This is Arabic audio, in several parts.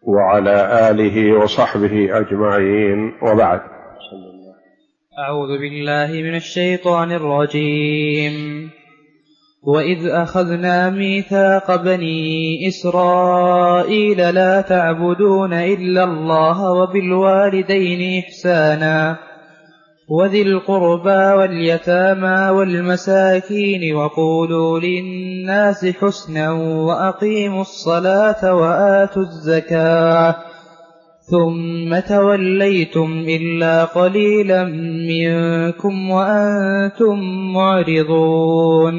وعلى آله وصحبه أجمعين، وبعد. أعوذ بالله من الشيطان الرجيم. وإذ أخذنا ميثاق بني إسرائيل لا تعبدون إلا الله وبالوالدين إحسانا وذي القربى واليتامى والمساكين وقولوا للناس حسنا وأقيموا الصلاة وآتوا الزكاة ثم توليتم إلا قليلا منكم وأنتم معرضون.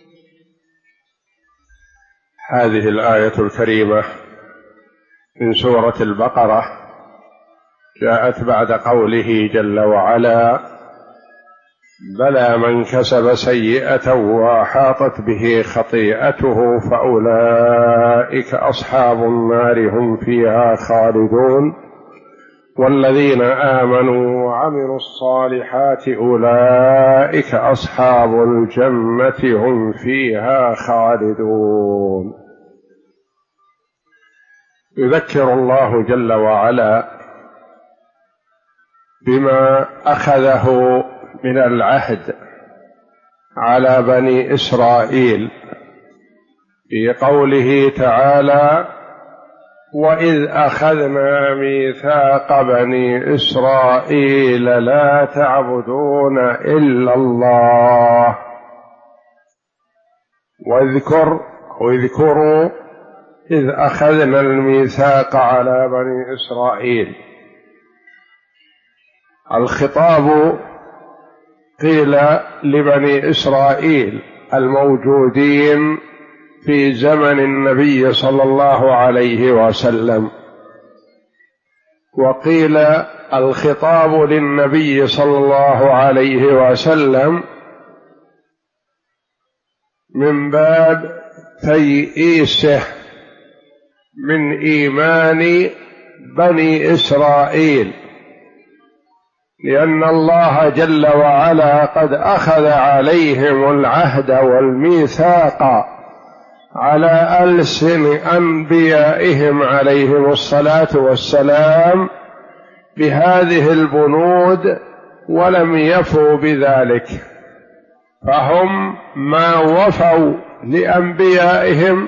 هذه الآية الكريمة من سورة البقرة جاءت بعد قوله جل وعلا: بلى من كسب سيئة وأحاطت به خطيئته فأولئك أصحاب النار هم فيها خالدون والذين آمنوا وعملوا الصالحات أولئك أصحاب الجنة هم فيها خالدون. يذكر الله جل وعلا بما أخذه من العهد على بني إسرائيل في قوله تعالى: وإذ أخذنا ميثاق بني إسرائيل لا تعبدون إلا الله. واذكروا إذ أخذنا الميثاق على بني إسرائيل. الخطاب قيل لبني إسرائيل الموجودين في زمن النبي صلى الله عليه وسلم، وقيل الخطاب للنبي صلى الله عليه وسلم من باب تيئيسه من إيمان بني إسرائيل، لأن الله جل وعلا قد أخذ عليهم العهد والميثاق على ألسن أنبيائهم عليهم الصلاة والسلام بهذه البنود ولم يفوا بذلك، فهم ما وفوا لأنبيائهم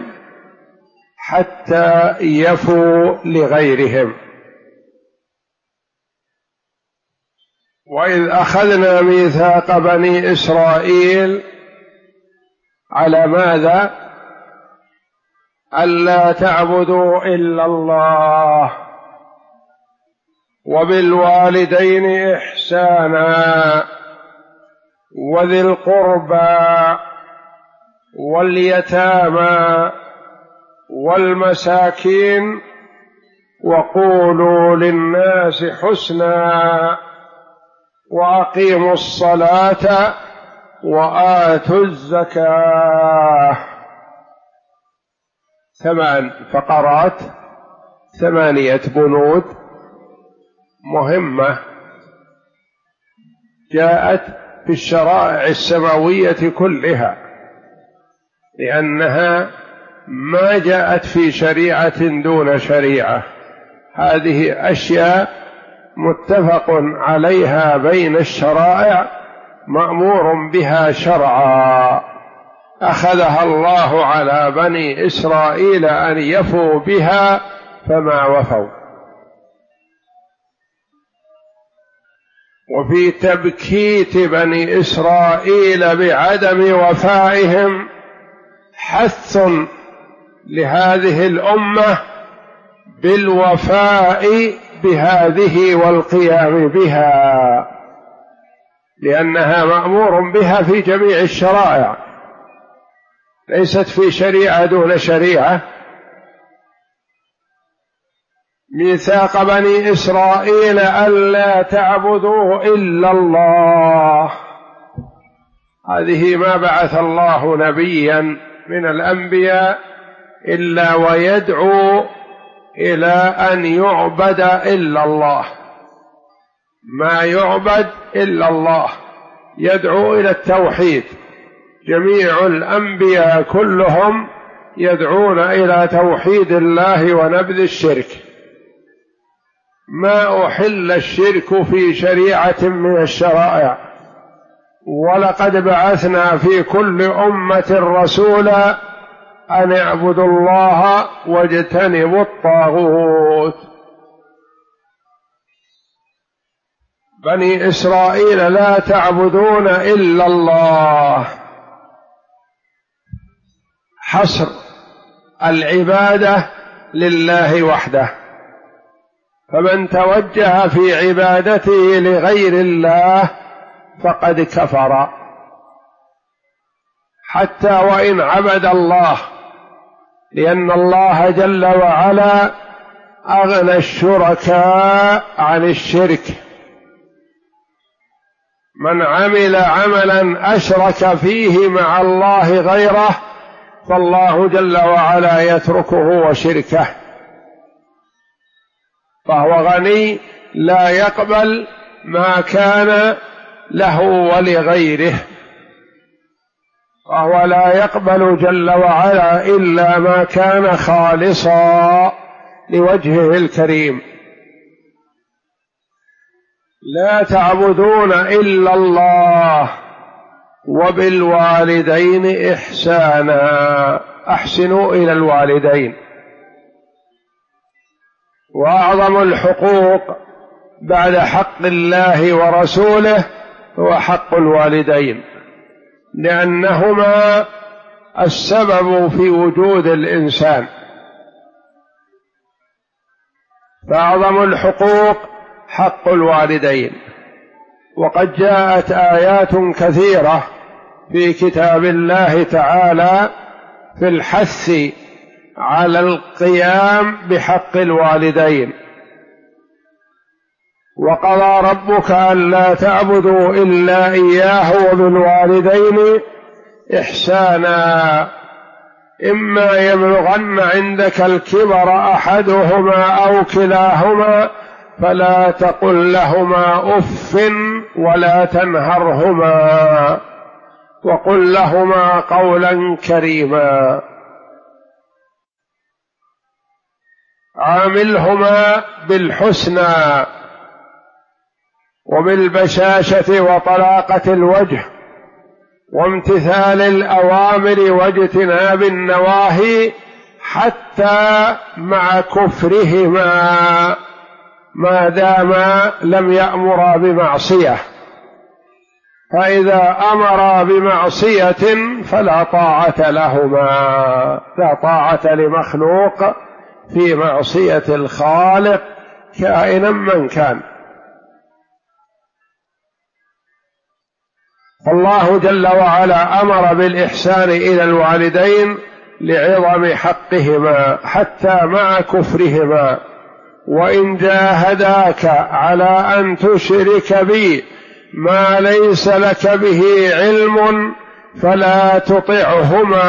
حتى يفوا لغيرهم. وإذ أخذنا ميثاق بني إسرائيل على ماذا؟ ألا تعبدوا إلا الله وبالوالدين إحسانا وذي القربى واليتامى والمساكين وقولوا للناس حسنا وأقيموا الصلاة وآتوا الزكاة. 8 فقرات، 8 بنود مهمة جاءت في الشرائع السماوية كلها، لأنها ما جاءت في شريعة دون شريعة. هذه أشياء متفق عليها بين الشرائع مأمور بها شرعا، أخذها الله على بني إسرائيل أن يفوا بها فما وفوا. وفي تبكيت بني إسرائيل بعدم وفائهم حث لهذه الأمة بالوفاء بهذه والقيام بها، لأنها مأمور بها في جميع الشرائع، ليست في شريعة دون شريعة. ميثاق بني إسرائيل ألا تعبدوا إلا الله، هذه ما بعث الله نبيا من الأنبياء إلا ويدعو إلى أن يعبد إلا الله، ما يعبد إلا الله، يدعو إلى التوحيد. جميع الأنبياء كلهم يدعون إلى توحيد الله ونبذ الشرك، ما أحل الشرك في شريعة من الشرائع، ولقد بعثنا في كل أمة رسولا أن اعبدوا الله واجتنبوا الطاغوت. بني إسرائيل لا تعبدون إلا الله، حصر العبادة لله وحده، فمن توجه في عبادته لغير الله فقد كفر، حتى وإن عبد الله، لأن الله جل وعلا أغنى الشركاء عن الشرك. من عمل عملا أشرك فيه مع الله غيره فالله جل وعلا يتركه وشركه، فهو غني لا يقبل ما كان له ولغيره، وهو لا يقبل جل وعلا إلا ما كان خالصا لوجهه الكريم. لا تعبدون إلا الله وبالوالدين إحسانا، أحسنوا إلى الوالدين. وأعظم الحقوق بعد حق الله ورسوله هو حق الوالدين، لأنهما السبب في وجود الإنسان، فأعظم الحقوق حق الوالدين. وقد جاءت آيات كثيرة في كتاب الله تعالى في الحث على القيام بحق الوالدين. وقضى ربك ألا تعبدوا إلا إياه وبالوالدين إحسانا، إما يبلغن عندك الكبر أحدهما أو كلاهما فلا تقل لهما أف ولا تنهرهما وقل لهما قولا كريما. عاملهما بالحسنى وبالبشاشة وطلاقة الوجه وامتثال الأوامر واجتناب النواهي، حتى مع كفرهما ما داما لم يأمرا بمعصية، فإذا أمرا بمعصية فلا طاعة لهما، لا طاعة لمخلوق في معصية الخالق كائنا من كان. فالله جل وعلا أمر بالإحسان إلى الوالدين لعظم حقهما حتى مع كفرهما. وإن جاهداك على أن تشرك بي ما ليس لك به علم فلا تطعهما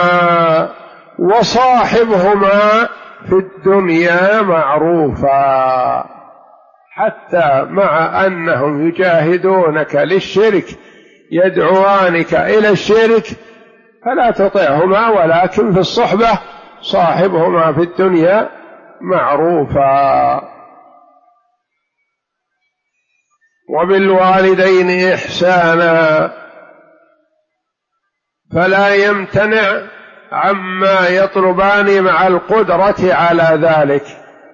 وصاحبهما في الدنيا معروفا. حتى مع أنهم يجاهدونك للشرك يدعوانك إلى الشرك فلا تطعهما، ولكن في الصحبة صاحبهما في الدنيا معروفا. وبالوالدين إحسانا، فلا يمتنع عما يطلبان مع القدرة على ذلك.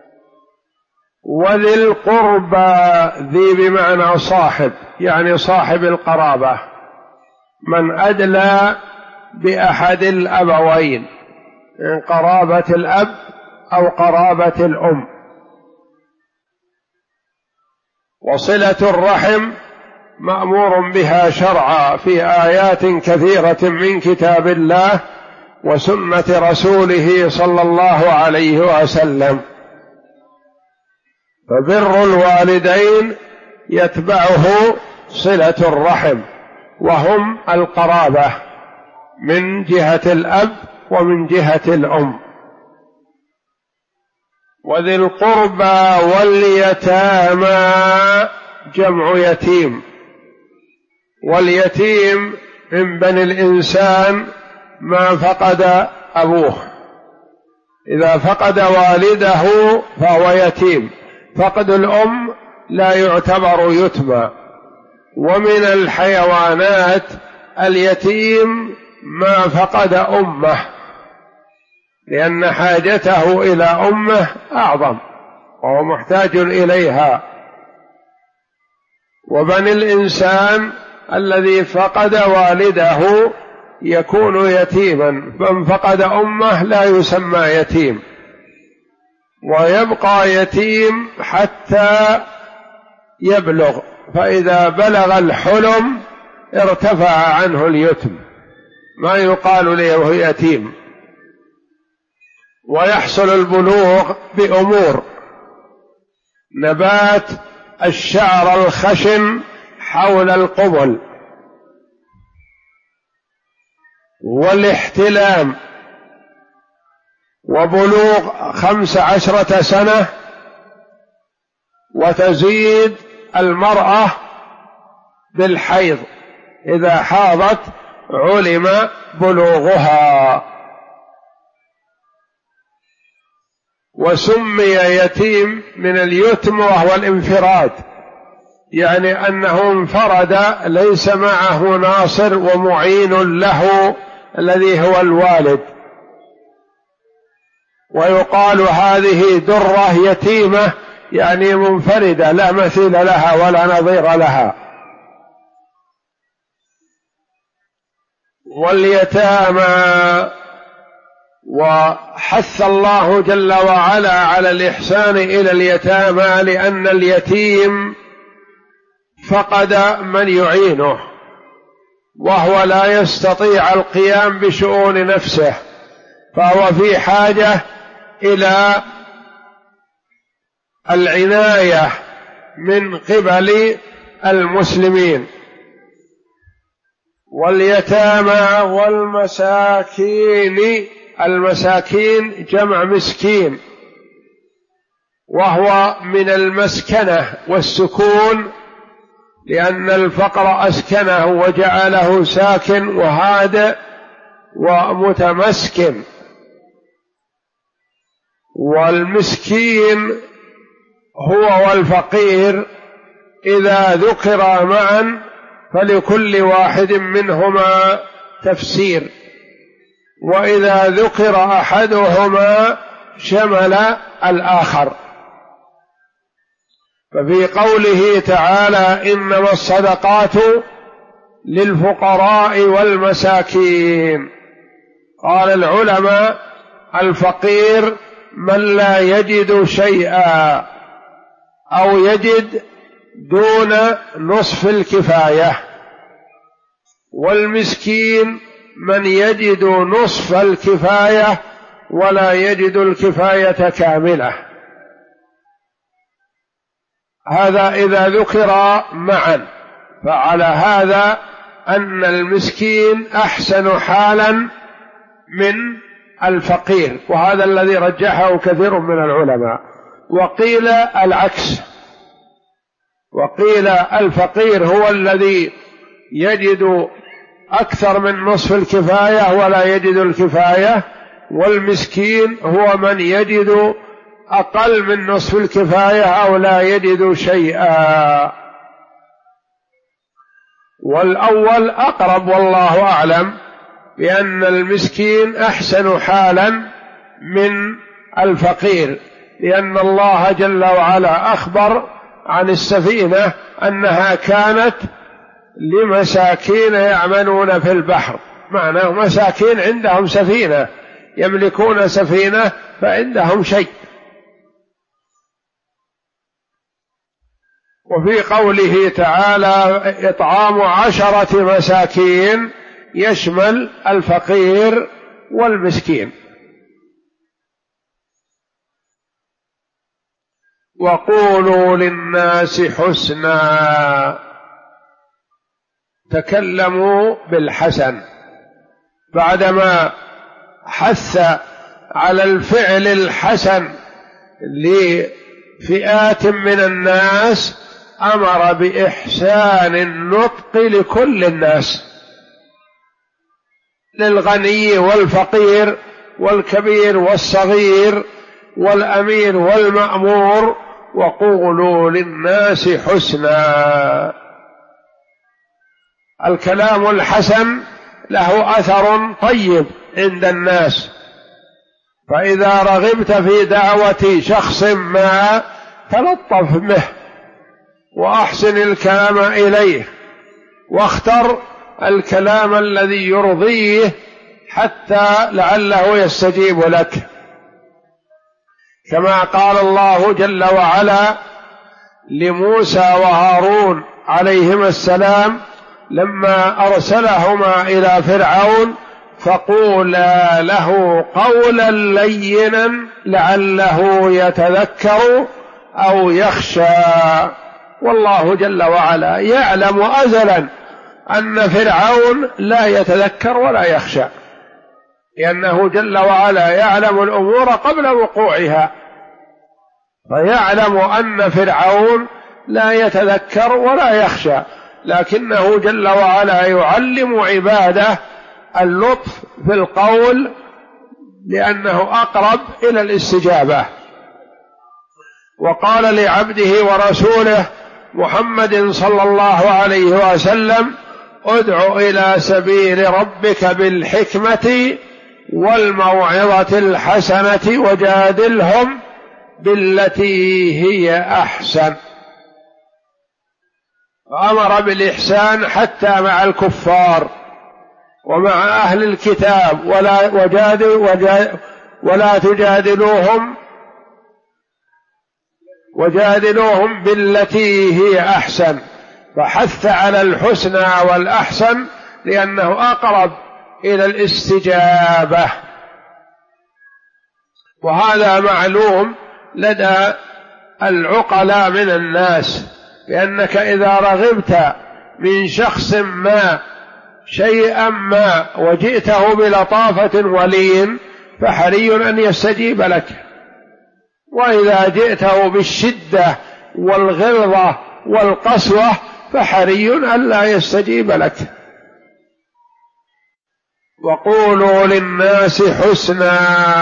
وذي القربى، ذي بمعنى صاحب، يعني صاحب القرابة، من أدلى بأحد الأبوين من قرابة الأب أو قرابة الأم. وصلة الرحم مأمور بها شرعا في آيات كثيرة من كتاب الله وسنة رسوله صلى الله عليه وسلم. فبر الوالدين يتبعه صلة الرحم، وهم القرابة من جهة الأب ومن جهة الأم. وذي القربى واليتامى جمع يتيم، واليتيم من بني الإنسان ما فقد أبوه، إذا فقد والده فهو يتيم، فقد الأم لا يعتبر يتمى. ومن الحيوانات اليتيم ما فقد أمه، لأن حاجته إلى أمه أعظم وهو محتاج إليها. وبني الإنسان الذي فقد والده يكون يتيما، من فقد أمه لا يسمى يتيم، ويبقى يتيم حتى يبلغ، فإذا بلغ الحلم ارتفع عنه اليتم، ما يقال له يتيم. ويحصل البلوغ بأمور: نبات الشعر الخشن حول القبل، والاحتلام، وبلوغ 15 سنة، وتزيد المرأة بالحيض، إذا حاضت علم بلوغها. وسمي يتيم من اليتم وهو الانفراد، يعني أنه انفرد ليس معه ناصر ومعين له الذي هو الوالد. ويقال هذه درة يتيمة، يعني منفردة لا مثيل لها ولا نظير لها. واليتامى، وحث الله جل وعلا على الإحسان إلى اليتامى، لأن اليتيم فقد من يعينه، وهو لا يستطيع القيام بشؤون نفسه، فهو في حاجة إلى العناية من قبل المسلمين. واليتامى والمساكين، المساكين جمع مسكين، وهو من المسكنة والسكون، لأن الفقر أسكنه وجعله ساكن وهادئ ومتمسكن. والمسكين هو والفقير إذا ذكر معا فلكل واحد منهما تفسير، وإذا ذكر أحدهما شمل الآخر. ففي قوله تعالى: إنما الصدقات للفقراء والمساكين، قال العلماء: الفقير من لا يجد شيئا أو يجد دون نصف الكفاية، والمسكين من يجد نصف الكفاية ولا يجد الكفاية كاملة. هذا إذا ذكر معا، فعلى هذا أن المسكين أحسن حالا من الفقير، وهذا الذي رجحه كثير من العلماء. وقيل العكس، وقيل الفقير هو الذي يجد أكثر من نصف الكفاية ولا يجد الكفاية، والمسكين هو من يجد أقل من نصف الكفاية أو لا يجد شيئا. والأول أقرب والله أعلم، بأن المسكين أحسن حالا من الفقير، لأن الله جل وعلا أخبر عن السفينة أنها كانت لمساكين يعملون في البحر، معناه مساكين عندهم سفينة، يملكون سفينة فعندهم شيء. وفي قوله تعالى: إطعام 10 مساكين، يشمل الفقير والمسكين. وقولوا للناس حسنا، تكلموا بالحسن، بعدما حث على الفعل الحسن لفئات من الناس أمر بإحسان النطق لكل الناس، للغني والفقير والكبير والصغير والأمير والمأمور وقولوا للناس حسنا. الكلام الحسن له أثر طيب عند الناس، فإذا رغبت في دعوة شخص ما تلطف به وأحسن الكلام إليه، واختر الكلام الذي يرضيه حتى لعله يستجيب لك، كما قال الله جل وعلا لموسى وهارون عليهما السلام لما أرسلهما إلى فرعون: فقولا له قولا لينا لعله يتذكر أو يخشى. والله جل وعلا يعلم أزلا أن فرعون لا يتذكر ولا يخشى، لأنه جل وعلا يعلم الأمور قبل وقوعها، فيعلم أن فرعون لا يتذكر ولا يخشى، لكنه جل وعلا يعلم عباده اللطف في القول لأنه أقرب إلى الاستجابة. وقال لعبده ورسوله محمد صلى الله عليه وسلم: ادع إلى سبيل ربك بالحكمة والموعظة الحسنة وجادلهم بالتي هي أحسن. فأمر بالإحسان حتى مع الكفار ومع أهل الكتاب، ولا وجادلوهم بالتي هي أحسن، فحث على الحسنى والأحسن لأنه أقرب إلى الاستجابة. وهذا معلوم لدى العقلاء من الناس، لأنك إذا رغبت من شخص ما شيئا ما وجئته بلطافة ولين فحري أن يستجيب لك، وإذا جئته بالشدة والغلظة والقسوة فحري أن لا يستجيب لك. وقولوا للناس حسنا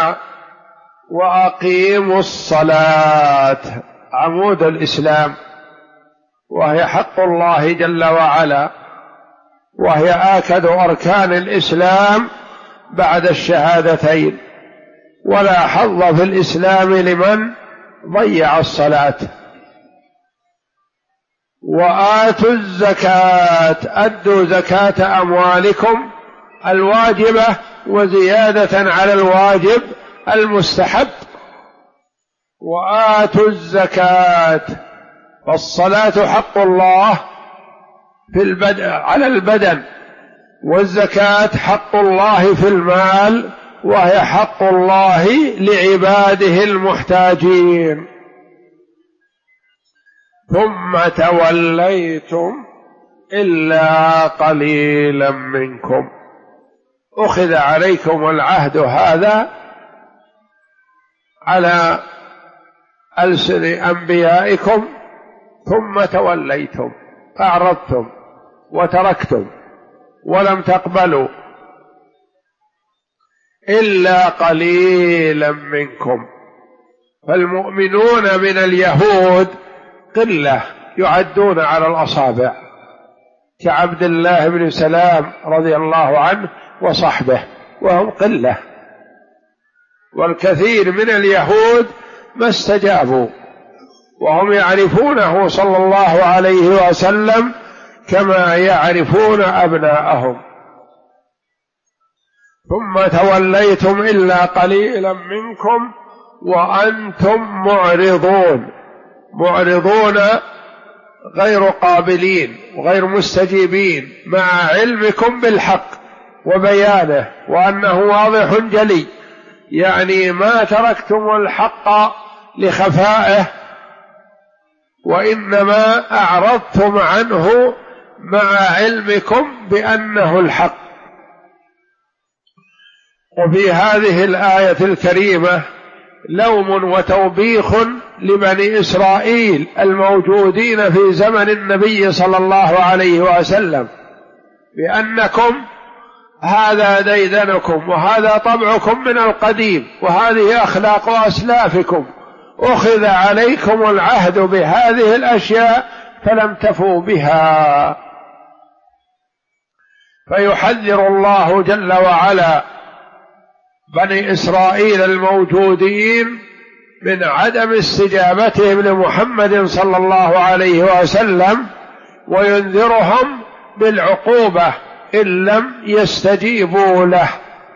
وأقيموا الصلاة، عمود الإسلام، وهي حق الله جل وعلا، وهي آكد أركان الإسلام بعد الشهادتين، ولا حظ في الإسلام لمن ضيع الصلاة. وآتوا الزكاة، أدوا زكاة أموالكم الواجبة وزيادة على الواجب المستحب. وآتوا الزكاة، فالصلاة حق الله في البدن على البدن، والزكاة حق الله في المال، وهي حق الله لعباده المحتاجين. ثم توليتم إلا قليلا منكم، أخذ عليكم العهد هذا على ألسن أنبيائكم، ثم توليتم، أعرضتم وتركتم ولم تقبلوا، إلا قليلا منكم. فالمؤمنون من اليهود قلة يعدون على الأصابع، كعبد الله بن سلام رضي الله عنه وصحبه، وهم قلة. والكثير من اليهود ما استجابوا، وهم يعرفونه صلى الله عليه وسلم كما يعرفون أبناءهم. ثم توليتم إلا قليلا منكم وأنتم معرضون غير قابلين وغير مستجيبين، مع علمكم بالحق وبيانه وأنه واضح جلي، يعني ما تركتم الحق لخفائه، وإنما أعرضتم عنه مع علمكم بأنه الحق. وفي هذه الآية الكريمة لوم وتوبيخ لبني إسرائيل الموجودين في زمن النبي صلى الله عليه وسلم، بأنكم هذا ديدنكم وهذا طبعكم من القديم، وهذه أخلاق أسلافكم، أخذ عليكم العهد بهذه الأشياء فلم تفوا بها. فيحذر الله جل وعلا بني إسرائيل الموجودين من عدم استجابتهم لمحمد صلى الله عليه وسلم، وينذرهم بالعقوبة إن لم يستجيبوا له.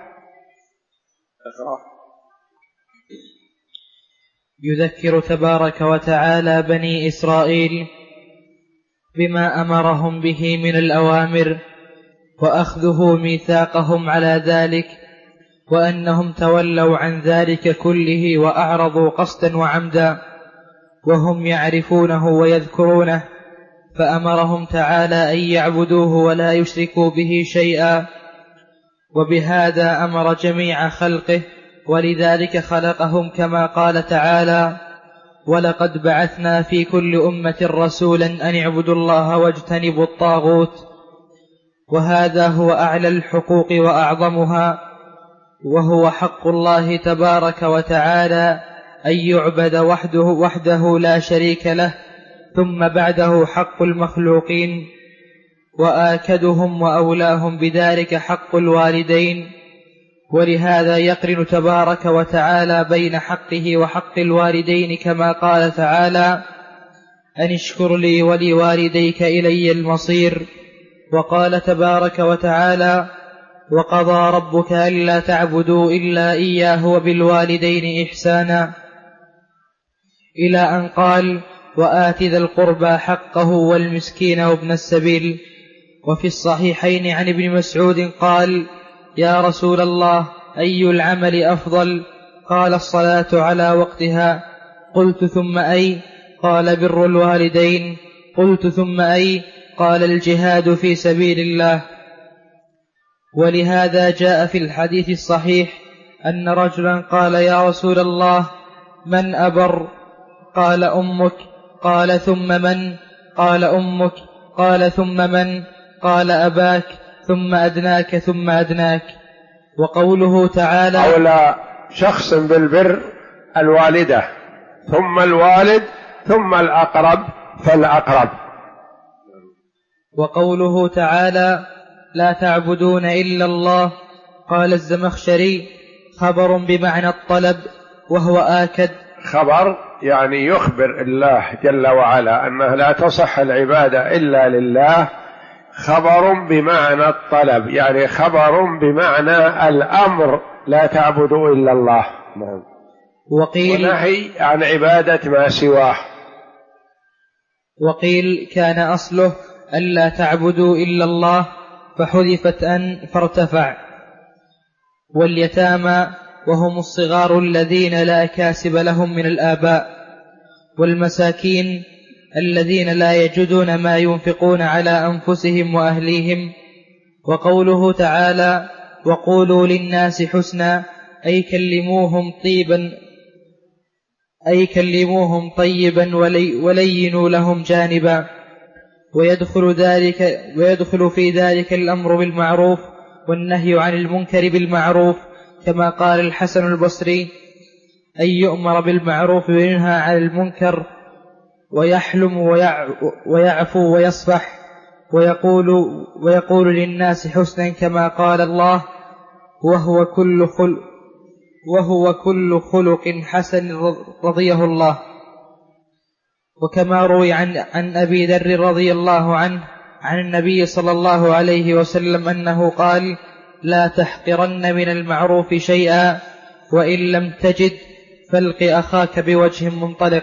يذكر تبارك وتعالى بني إسرائيل بما أمرهم به من الأوامر وأخذه ميثاقهم على ذلك، وأنهم تولوا عن ذلك كله وأعرضوا قصدا وعمدا وهم يعرفونه ويذكرونه، فأمرهم تعالى أن يعبدوه ولا يشركوا به شيئا، وبهذا أمر جميع خلقه، ولذلك خلقهم كما قال تعالى: ولقد بعثنا في كل أمة رسولا أن اعبدوا الله واجتنبوا الطاغوت. وهذا هو أعلى الحقوق وأعظمها، وهو حق الله تبارك وتعالى أن يعبد وحده لا شريك له، ثم بعده حق المخلوقين، وآكدهم وأولاهم بذلك حق الوالدين. ولهذا يقرن تبارك وتعالى بين حقه وحق الوالدين، كما قال تعالى: أن اشكر لي ولوالديك إلي المصير. وقال تبارك وتعالى: وقضى ربك ألا تعبدوا إلا إياه وبالوالدين إحسانا، إلى أن قال: وآت ذا القربى حقه والمسكين وابن السبيل. وفي الصحيحين عن ابن مسعود قال: يا رسول الله، أي العمل أفضل؟ قال: الصلاة على وقتها. قلت: ثم أي؟ قال: بر الوالدين. قلت: ثم أي؟ قال: الجهاد في سبيل الله. ولهذا جاء في الحديث الصحيح أن رجلا قال: يا رسول الله، من أبر؟ قال: أمك. قال: ثم من؟ قال: أمك. قال: ثم من؟ قال: أباك، ثم أدناك ثم أدناك. وقوله تعالى: أولى شخص بالبر الوالدة، ثم الوالد، ثم الأقرب فالأقرب. وقوله تعالى: لا تعبدون إلا الله. قال الزمخشري: خبر بمعنى الطلب، وهو آكد. خبر يعني يخبر الله جل وعلا أنه لا تصح العبادة إلا لله. خبر بمعنى الطلب يعني خبر بمعنى الأمر، لا تعبدوا إلا الله. وقيل ونهي عن عبادة ما سواه. وقيل كان أصله ألا تعبدوا إلا الله، فحذفت أن فارتفع. واليتامى وهم الصغار الذين لا كاسب لهم من الآباء، والمساكين الذين لا يجدون ما ينفقون على أنفسهم وأهليهم. وقوله تعالى: وقولوا للناس حسنا، أي كلموهم طيبا ولينوا لهم جانبا. ويدخل في ذلك الأمر بالمعروف والنهي عن المنكر بالمعروف، كما قال الحسن البصري: أن يؤمر بالمعروف وينهى عن المنكر، ويحلم ويعفو ويصفح، ويقول للناس حسنا، كما قال الله: وهو كل خلق حسن رضيه الله. وكما روي عن أبي ذر رضي الله عنه عن النبي صلى الله عليه وسلم أنه قال: لا تحقرن من المعروف شيئا، وإن لم تجد فالق أخاك بوجه منطلق.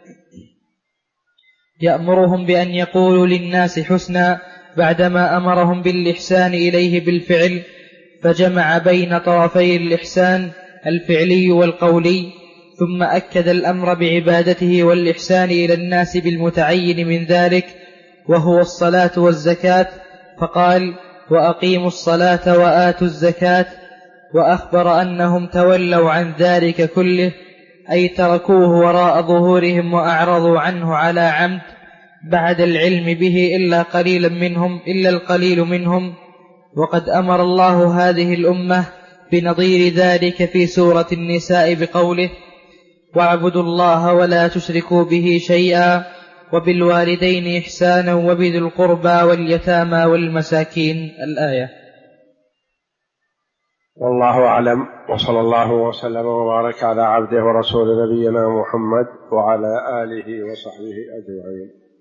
يأمرهم بأن يقولوا للناس حسنا بعدما أمرهم بالإحسان إليه بالفعل، فجمع بين طرفي الإحسان الفعلي والقولي، ثم أكد الأمر بعبادته والإحسان إلى الناس بالمتعين من ذلك، وهو الصلاة والزكاة، فقال: وأقيموا الصلاة وآتوا الزكاة. وأخبر أنهم تولوا عن ذلك كله، أي تركوه وراء ظهورهم وأعرضوا عنه على عمد بعد العلم به إلا القليل منهم. وقد أمر الله هذه الأمة بنظير ذلك في سورة النساء بقوله: واعبدوا الله ولا تشركوا به شيئا وبالوالدين إحسانا وبذي القربى واليتامى والمساكين. الآية. والله أعلم، وصلى الله وسلم وبارك على عبده ورسول نبينا محمد وعلى آله وصحبه أجمعين.